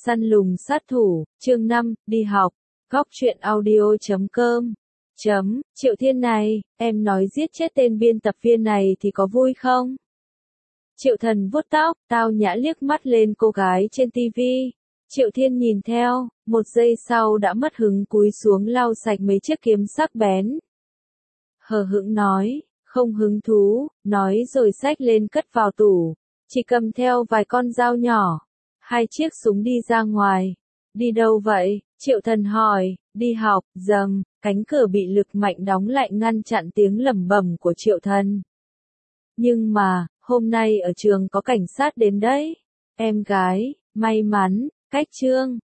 Săn lùng sát thủ, chương 5, đi học. Góc truyện audio.com. Triệu Thiên này, em nói giết chết tên biên tập viên này thì có vui không? Triệu Thần vuốt tóc, tao nhã liếc mắt lên cô gái trên tivi. Triệu Thiên nhìn theo, một giây sau đã mất hứng cúi xuống lau sạch mấy chiếc kiếm sắc bén. Hờ hững nói, không hứng thú, nói rồi xách lên cất vào tủ. Chỉ cầm theo vài con dao nhỏ, 2 chiếc súng đi ra ngoài. Đi đâu vậy? Triệu Thần hỏi. Đi học. Dầm, cánh cửa bị lực mạnh đóng lại ngăn chặn tiếng lẩm bẩm của Triệu Thần. Nhưng mà, hôm nay ở trường có cảnh sát đến đấy. Em gái, may mắn, cách Trương,